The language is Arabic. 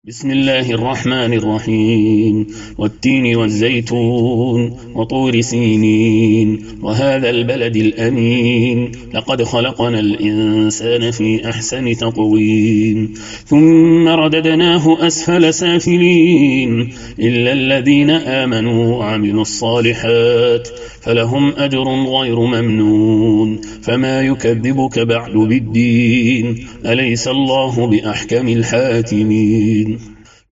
بسم الله الرحمن الرحيم والتين والزيتون وطور سينين وهذا البلد الأمين لقد خلقنا الإنسان في أحسن تقويم ثم رددناه أسفل سافلين إلا الذين آمنوا وعملوا الصالحات فلهم أجر غير ممنون فما يكذبك بعد بالدين أليس الله بأحكم الحاكمين